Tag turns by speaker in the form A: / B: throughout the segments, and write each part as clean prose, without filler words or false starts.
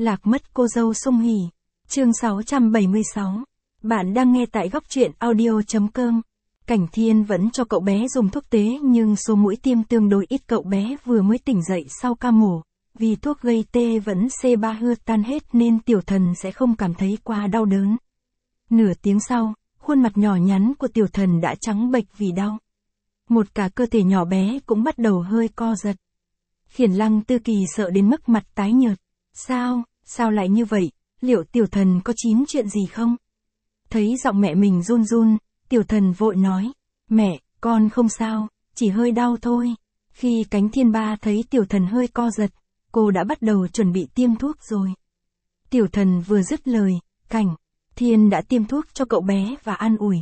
A: Lạc mất cô dâu Sung Hỉ. Chương 676. Bạn đang nghe tại góc truyện audio.com. Cảnh Thiên vẫn cho cậu bé dùng thuốc tế nhưng số mũi tiêm tương đối ít, cậu bé vừa mới tỉnh dậy sau ca mổ. Vì thuốc gây tê vẫn C3 hư tan hết nên Tiểu Thần sẽ không cảm thấy quá đau đớn. Nửa tiếng sau, khuôn mặt nhỏ nhắn của Tiểu Thần đã trắng bệch vì đau. Một cả cơ thể nhỏ bé cũng bắt đầu hơi co giật. Khiến Lăng Tư Kỳ sợ đến mức mặt tái nhợt. Sao lại như vậy, liệu Tiểu Thần có chín chuyện gì không? Thấy giọng mẹ mình run run, Tiểu Thần vội nói, mẹ, con không sao, chỉ hơi đau thôi. Khi Cánh Thiên Ba thấy Tiểu Thần hơi co giật, cô đã bắt đầu chuẩn bị tiêm thuốc rồi. Tiểu Thần vừa dứt lời, Cảnh Thiên đã tiêm thuốc cho cậu bé và an ủi,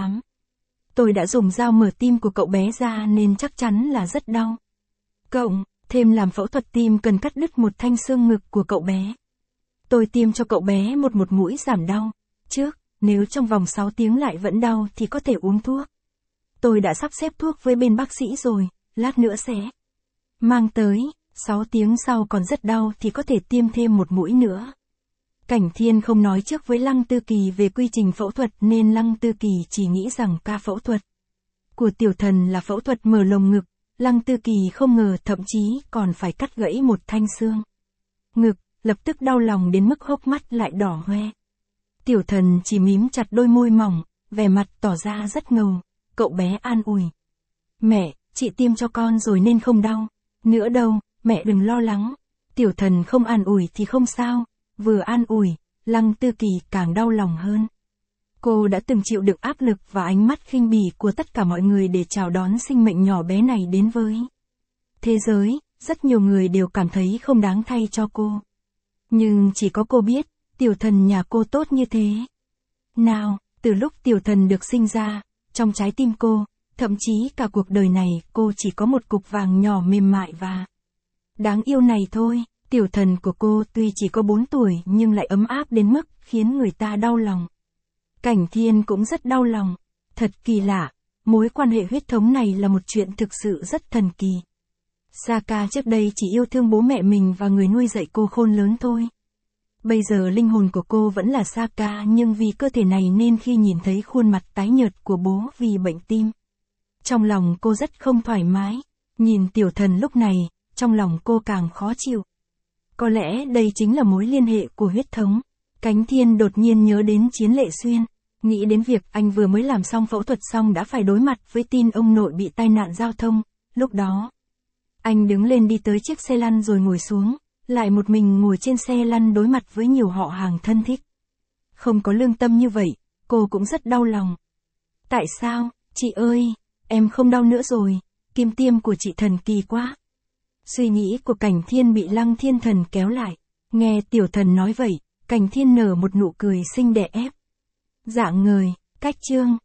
A: tôi đã dùng dao mở tim của cậu bé ra nên chắc chắn là rất đau. Cộng thêm làm phẫu thuật tim cần cắt đứt một thanh xương ngực của cậu bé. Tôi tiêm cho cậu bé một mũi giảm đau. Nếu trong vòng 6 tiếng lại vẫn đau thì có thể uống thuốc. Tôi đã sắp xếp thuốc với bên bác sĩ rồi, lát nữa sẽ mang tới. 6 tiếng sau còn rất đau thì có thể tiêm thêm một mũi nữa. Cảnh Thiên không nói trước với Lăng Tư Kỳ về quy trình phẫu thuật nên Lăng Tư Kỳ chỉ nghĩ rằng ca phẫu thuật của Tiểu Thần là phẫu thuật mở lồng ngực. Lăng Tư Kỳ không ngờ thậm chí còn phải cắt gãy một thanh xương ngực, lập tức đau lòng đến mức hốc mắt lại đỏ hoe. Tiểu Thần chỉ mím chặt đôi môi mỏng, vẻ mặt tỏ ra rất ngầu. Cậu bé an ủi, mẹ, chị tiêm cho con rồi nên không đau nữa đâu, mẹ đừng lo lắng. Tiểu Thần không an ủi thì không sao, vừa an ủi, Lăng Tư Kỳ càng đau lòng hơn. Cô đã từng chịu đựng áp lực và ánh mắt khinh bỉ của tất cả mọi người để chào đón sinh mệnh nhỏ bé này đến với thế giới. Rất nhiều người đều cảm thấy không đáng thay cho cô. Nhưng chỉ có cô biết, Tiểu Thần nhà cô tốt như thế nào. Từ lúc Tiểu Thần được sinh ra, trong trái tim cô, thậm chí cả cuộc đời này cô chỉ có một cục vàng nhỏ mềm mại và đáng yêu này thôi. Tiểu Thần của cô tuy chỉ có 4 tuổi nhưng lại ấm áp đến mức khiến người ta đau lòng. Cảnh Thiên cũng rất đau lòng. Thật kỳ lạ, mối quan hệ huyết thống này là một chuyện thực sự rất thần kỳ. Saka trước đây chỉ yêu thương bố mẹ mình và người nuôi dạy cô khôn lớn thôi. Bây giờ linh hồn của cô vẫn là Saka nhưng vì cơ thể này nên khi nhìn thấy khuôn mặt tái nhợt của bố vì bệnh tim, trong lòng cô rất không thoải mái. Nhìn Tiểu Thần lúc này, trong lòng cô càng khó chịu. Có lẽ đây chính là mối liên hệ của huyết thống. Cánh Thiên đột nhiên nhớ đến Chiến Lệ Xuyên, nghĩ đến việc anh vừa mới làm xong phẫu thuật xong đã phải đối mặt với tin ông nội bị tai nạn giao thông. Lúc đó, anh đứng lên đi tới chiếc xe lăn rồi ngồi xuống, lại một mình ngồi trên xe lăn đối mặt với nhiều họ hàng thân thích. Không có lương tâm như vậy, cô cũng rất đau lòng. Tại sao, chị ơi, em không đau nữa rồi, kim tiêm của chị thần kỳ quá. Suy nghĩ của Cảnh Thiên bị Lăng Thiên Thần kéo lại. Nghe Tiểu Thần nói vậy, Cảnh Thiên nở một nụ cười xinh đẹp. Dạng ngời, cách chương.